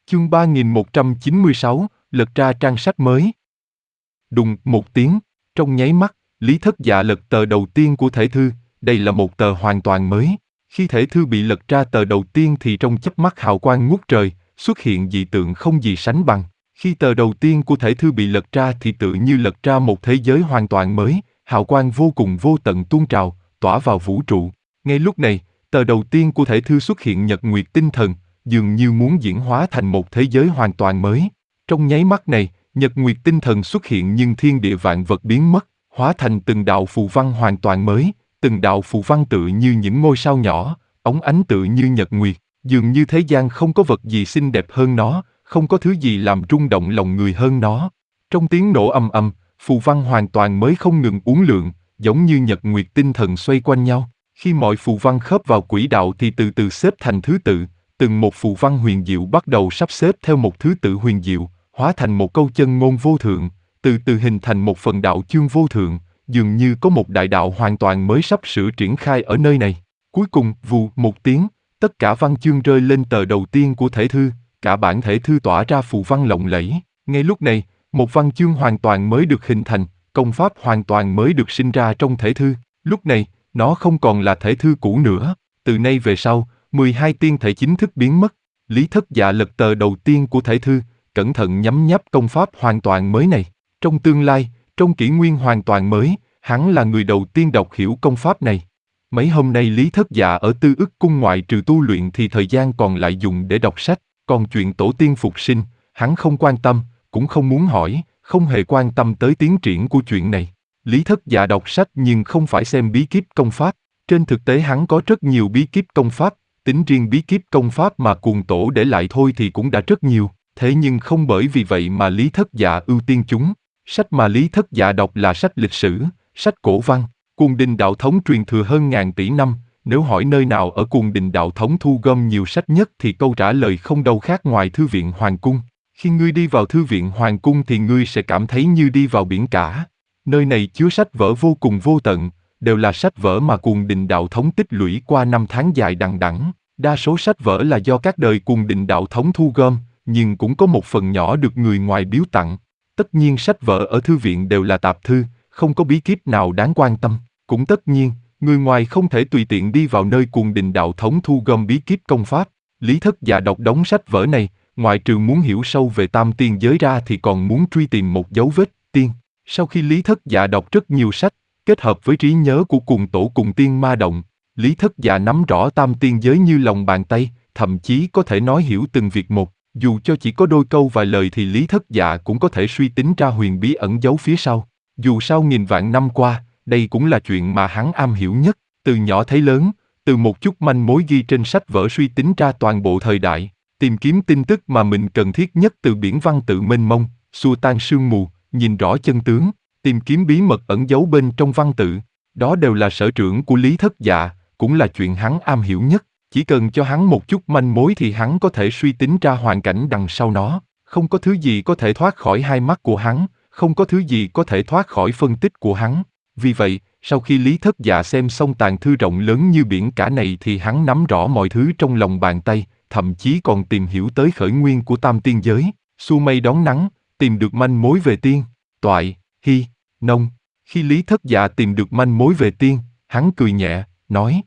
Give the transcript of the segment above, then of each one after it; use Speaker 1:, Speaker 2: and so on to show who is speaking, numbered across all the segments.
Speaker 1: Chương 3196, lật ra trang sách mới. Đùng một tiếng, trong nháy mắt, Lý Thất Dạ lật tờ đầu tiên của thể thư, đây là một tờ hoàn toàn mới. Khi thể thư bị lật ra tờ đầu tiên thì trong chớp mắt hào quang ngút trời, xuất hiện dị tượng không gì sánh bằng. Khi tờ đầu tiên của thể thư bị lật ra thì tự như lật ra một thế giới hoàn toàn mới, hào quang vô cùng vô tận tuôn trào, tỏa vào vũ trụ. Ngay lúc này, tờ đầu tiên của thể thư xuất hiện nhật nguyệt tinh thần, dường như muốn diễn hóa thành một thế giới hoàn toàn mới. Trong nháy mắt này, nhật nguyệt tinh thần xuất hiện nhưng thiên địa vạn vật biến mất, hóa thành từng đạo phù văn hoàn toàn mới, từng đạo phù văn tự như những ngôi sao nhỏ, óng ánh tự như nhật nguyệt, dường như thế gian không có vật gì xinh đẹp hơn nó, không có thứ gì làm rung động lòng người hơn nó. Trong tiếng nổ ầm ầm, phù văn hoàn toàn mới không ngừng uốn lượn, giống như nhật nguyệt tinh thần xoay quanh nhau. Khi mọi phù văn khớp vào quỹ đạo thì từ từ xếp thành thứ tự, từng một phù văn huyền diệu bắt đầu sắp xếp theo một thứ tự huyền diệu, hóa thành một câu chân ngôn vô thượng, từ từ hình thành một phần đạo chương vô thượng, dường như có một đại đạo hoàn toàn mới sắp sửa triển khai ở nơi này. Cuối cùng, vù một tiếng, tất cả văn chương rơi lên tờ đầu tiên của thể thư, cả bản thể thư tỏa ra phù văn lộng lẫy. Ngay lúc này, một văn chương hoàn toàn mới được hình thành, công pháp hoàn toàn mới được sinh ra trong thể thư. Lúc này, nó không còn là thể thư cũ nữa. Từ nay về sau, 12 tiên thể chính thức biến mất. Lý Thất Dạ lật tờ đầu tiên của thể thư, cẩn thận nhấm nháp công pháp hoàn toàn mới này. Trong tương lai, trong kỷ nguyên hoàn toàn mới, hắn là người đầu tiên đọc hiểu công pháp này. Mấy hôm nay Lý Thất Dạ ở Tư Ức Cung ngoại trừ tu luyện thì thời gian còn lại dùng để đọc sách, còn chuyện tổ tiên phục sinh, hắn không quan tâm, cũng không muốn hỏi, không hề quan tâm tới tiến triển của chuyện này. Lý Thất Dạ đọc sách nhưng không phải xem bí kíp công pháp, trên thực tế hắn có rất nhiều bí kíp công pháp, tính riêng bí kíp công pháp mà Cuồng Tổ để lại thôi thì cũng đã rất nhiều, thế nhưng không bởi vì vậy mà Lý Thất Dạ ưu tiên chúng. Sách mà Lý Thất Dạ đọc là sách lịch sử, sách cổ văn. Cuồng Đình Đạo Thống truyền thừa hơn ngàn tỷ năm, nếu hỏi nơi nào ở Cuồng Đình Đạo Thống thu gom nhiều sách nhất thì câu trả lời không đâu khác ngoài Thư viện Hoàng Cung. Khi ngươi đi vào Thư viện Hoàng Cung thì ngươi sẽ cảm thấy như đi vào biển cả. Nơi này chứa sách vở vô cùng vô tận, đều là sách vở mà Cuồng Đình Đạo Thống tích lũy qua năm tháng dài đằng đẵng. Đa số sách vở là do các đời Cuồng Đình Đạo Thống thu gom, nhưng cũng có một phần nhỏ được người ngoài biếu tặng. Tất nhiên sách vở ở thư viện đều là tạp thư, không có bí kíp nào đáng quan tâm. Cũng tất nhiên, người ngoài không thể tùy tiện đi vào nơi Cuồng Đình Đạo Thống thu gom bí kíp công pháp. Lý Thất Dạ đọc đống sách vở này, ngoại trừ muốn hiểu sâu về tam tiên giới ra thì còn muốn truy tìm một dấu vết tiên. Sau khi Lý Thất Dạ đọc rất nhiều sách, kết hợp với trí nhớ của Cuồng Tổ cùng Tiên Ma Động, Lý Thất Dạ nắm rõ tam tiên giới như lòng bàn tay, thậm chí có thể nói hiểu từng việc một. Dù cho chỉ có đôi câu vài lời thì Lý Thất Dạ cũng có thể suy tính ra huyền bí ẩn giấu phía sau. Dù sao nghìn vạn năm qua, đây cũng là chuyện mà hắn am hiểu nhất. Từ nhỏ thấy lớn, từ một chút manh mối ghi trên sách vở suy tính ra toàn bộ thời đại, tìm kiếm tin tức mà mình cần thiết nhất từ biển văn tự mênh mông, xua tan sương mù, nhìn rõ chân tướng, tìm kiếm bí mật ẩn giấu bên trong văn tự. Đó đều là sở trường của Lý Thất Dạ, cũng là chuyện hắn am hiểu nhất. Chỉ cần cho hắn một chút manh mối thì hắn có thể suy tính ra hoàn cảnh đằng sau nó. Không có thứ gì có thể thoát khỏi hai mắt của hắn, không có thứ gì có thể thoát khỏi phân tích của hắn. Vì vậy, sau khi Lý Thất Dạ xem xong tàng thư rộng lớn như biển cả này thì hắn nắm rõ mọi thứ trong lòng bàn tay, thậm chí còn tìm hiểu tới khởi nguyên của tam tiên giới, xua mây đón nắng, tìm được manh mối về tiên, toại, hy, nông. Khi Lý Thất Dạ tìm được manh mối về tiên, hắn cười nhẹ, nói: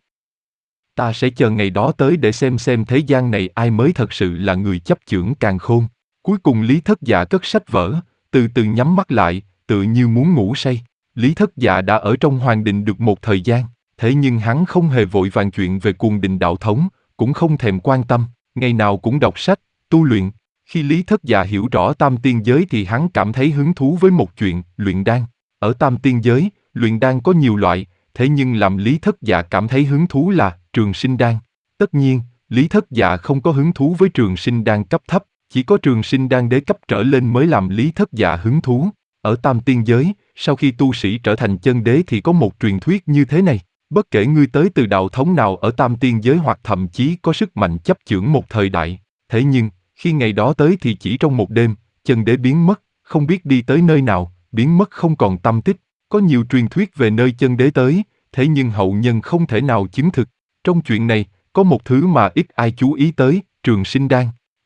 Speaker 1: ta sẽ chờ ngày đó tới để xem thế gian này ai mới thật sự là người chấp chưởng càn khôn. Cuối cùng Lý Thất Dạ cất sách vở, từ từ nhắm mắt lại, tự như muốn ngủ say. Lý Thất Dạ đã ở trong Hoàng Đình được một thời gian, thế nhưng hắn không hề vội vàng chuyện về Cuồng Đình Đạo Thống, cũng không thèm quan tâm, ngày nào cũng đọc sách, tu luyện. Khi Lý Thất Dạ hiểu rõ tam tiên giới thì hắn cảm thấy hứng thú với một chuyện, luyện đan. Ở tam tiên giới, luyện đan có nhiều loại, thế nhưng làm Lý Thất Dạ cảm thấy hứng thú là trường sinh đan. Tất nhiên, Lý Thất Dạ không có hứng thú với trường sinh đan cấp thấp, chỉ có trường sinh đan đế cấp trở lên mới làm Lý Thất Dạ hứng thú. Ở tam tiên giới, sau khi tu sĩ trở thành chân đế thì có một truyền thuyết như thế này: bất kể ngươi tới từ đạo thống nào ở tam tiên giới hoặc thậm chí có sức mạnh chấp chưởng một thời đại, thế nhưng, khi ngày đó tới thì chỉ trong một đêm, chân đế biến mất, không biết đi tới nơi nào, biến mất không còn tăm tích. Có nhiều truyền thuyết về nơi chân đế tới, thế nhưng hậu nhân không thể nào chứng thực. Trong chuyện này, có một thứ mà ít ai chú ý tới, trường sinh đan.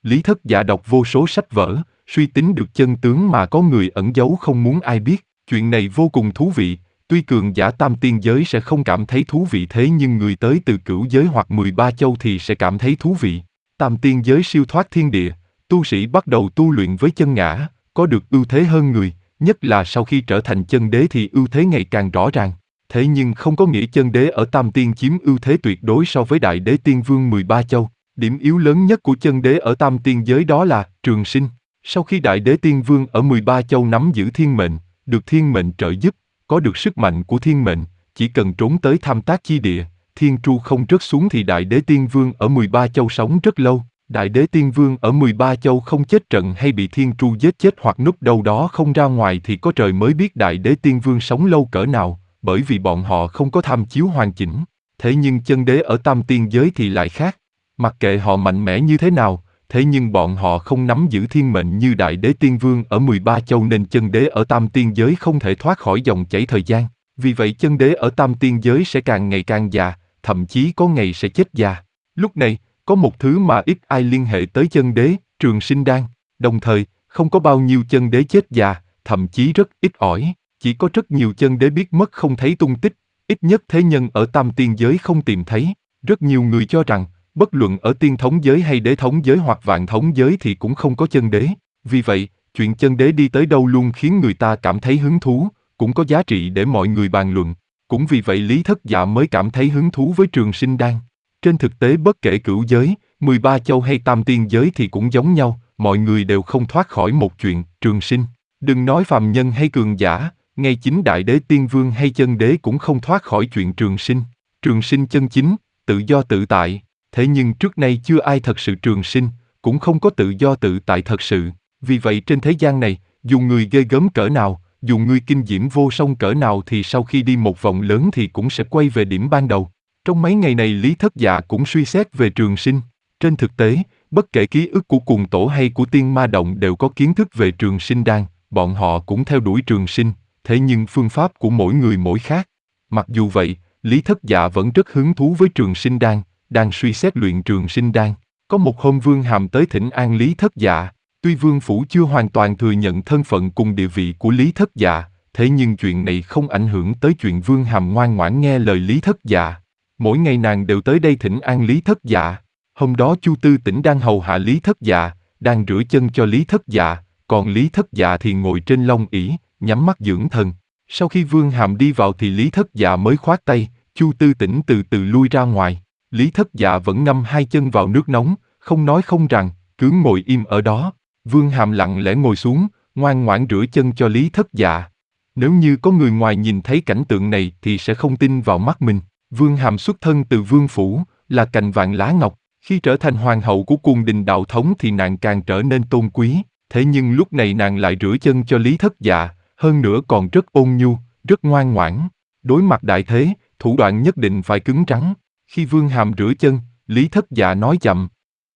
Speaker 1: Lý Thất Dạ đọc vô số sách vở, suy tính được chân tướng mà có người ẩn giấu không muốn ai biết. Chuyện này vô cùng thú vị, tuy cường giả tam tiên giới sẽ không cảm thấy thú vị thế nhưng người tới từ cửu giới hoặc 13 châu thì sẽ cảm thấy thú vị. Tam tiên giới siêu thoát thiên địa, tu sĩ bắt đầu tu luyện với chân ngã, có được ưu thế hơn người, nhất là sau khi trở thành chân đế thì ưu thế ngày càng rõ ràng. Thế nhưng không có nghĩa chân đế ở tam tiên chiếm ưu thế tuyệt đối so với đại đế tiên vương 13 châu. Điểm yếu lớn nhất của chân đế ở tam tiên giới đó là trường sinh. Sau khi đại đế tiên vương ở 13 châu nắm giữ thiên mệnh, được thiên mệnh trợ giúp, có được sức mạnh của thiên mệnh, chỉ cần trốn tới Tham Tác chi địa, thiên tru không rớt xuống thì đại đế tiên vương ở 13 châu sống rất lâu. Đại đế tiên vương ở 13 châu không chết trận hay bị thiên tru giết chết hoặc núp đâu đó không ra ngoài thì có trời mới biết đại đế tiên vương sống lâu cỡ nào, bởi vì bọn họ không có tham chiếu hoàn chỉnh. Thế nhưng chân đế ở tam tiên giới thì lại khác. Mặc kệ họ mạnh mẽ như thế nào, thế nhưng bọn họ không nắm giữ thiên mệnh như đại đế tiên vương ở 13 châu nên chân đế ở tam tiên giới không thể thoát khỏi dòng chảy thời gian. Vì vậy chân đế ở tam tiên giới sẽ càng ngày càng già, thậm chí có ngày sẽ chết già. Lúc này, có một thứ mà ít ai liên hệ tới chân đế, trường sinh đan. Đồng thời, không có bao nhiêu chân đế chết già, thậm chí rất ít ỏi. Chỉ có rất nhiều chân đế biết mất không thấy tung tích, ít nhất thế nhân ở tam tiên giới không tìm thấy. Rất nhiều người cho rằng, bất luận ở tiên thống giới hay đế thống giới hoặc vạn thống giới thì cũng không có chân đế. Vì vậy, chuyện chân đế đi tới đâu luôn khiến người ta cảm thấy hứng thú, cũng có giá trị để mọi người bàn luận. Cũng vì vậy Lý Thất Dạ mới cảm thấy hứng thú với trường sinh đan. Trên thực tế bất kể cửu giới, 13 châu hay tam tiên giới thì cũng giống nhau, mọi người đều không thoát khỏi một chuyện, trường sinh. Đừng nói phàm nhân hay cường giả, ngay chính đại đế tiên vương hay chân đế cũng không thoát khỏi chuyện trường sinh. Trường sinh chân chính, tự do tự tại. Thế nhưng trước nay chưa ai thật sự trường sinh, cũng không có tự do tự tại thật sự. Vì vậy trên thế gian này, dù người ghê gớm cỡ nào, dù người kinh diễm vô song cỡ nào thì sau khi đi một vòng lớn thì cũng sẽ quay về điểm ban đầu. Trong mấy ngày này Lý Thất Dạ cũng suy xét về trường sinh. Trên thực tế, bất kể ký ức của Cuồng Tổ hay của Tiên Ma Động đều có kiến thức về trường sinh đan, bọn họ cũng theo đuổi trường sinh, thế nhưng phương pháp của mỗi người mỗi khác. Mặc dù vậy, Lý Thất Dạ vẫn rất hứng thú với trường sinh đan, đang suy xét luyện trường sinh đan. Có một hôm Vương Hàm tới thỉnh an Lý Thất Dạ, tuy Vương Phủ chưa hoàn toàn thừa nhận thân phận cùng địa vị của Lý Thất Dạ, thế nhưng chuyện này không ảnh hưởng tới chuyện Vương Hàm ngoan ngoãn nghe lời Lý Thất Dạ. Mỗi ngày nàng đều tới đây thỉnh an Lý Thất Dạ. Hôm đó Chu Tư Tĩnh đang hầu hạ Lý Thất Dạ, đang rửa chân cho Lý Thất Dạ, còn Lý Thất Dạ thì ngồi trên long ỷ, nhắm mắt dưỡng thần. Sau khi Vương Hàm đi vào thì Lý Thất Dạ mới khoát tay, Chu Tư Tĩnh từ từ lui ra ngoài. Lý Thất Dạ vẫn ngâm hai chân vào nước nóng, không nói không rằng, cứ ngồi im ở đó. Vương Hàm lặng lẽ ngồi xuống, ngoan ngoãn rửa chân cho Lý Thất Dạ. Nếu như có người ngoài nhìn thấy cảnh tượng này thì sẽ không tin vào mắt mình. Vương Hàm xuất thân từ Vương Phủ, là cành vàng lá ngọc. Khi trở thành hoàng hậu của Cuồng Đình Đạo Thống thì nàng càng trở nên tôn quý. Thế nhưng lúc này nàng lại rửa chân cho Lý Thất Dạ, hơn nữa còn rất ôn nhu, rất ngoan ngoãn. Đối mặt đại thế, thủ đoạn nhất định phải cứng rắn. Khi Vương Hàm rửa chân, Lý Thất Dạ nói chậm.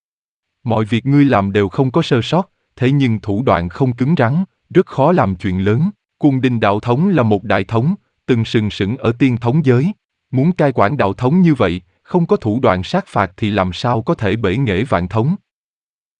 Speaker 1: Mọi việc ngươi làm đều không có sơ sót, thế nhưng thủ đoạn không cứng rắn, rất khó làm chuyện lớn. Cuồng Đình Đạo Thống là một đại thống, từng sừng sững ở tiên thống giới. Muốn cai quản đạo thống như vậy, không có thủ đoạn sát phạt thì làm sao có thể bể nghệ vạn thống.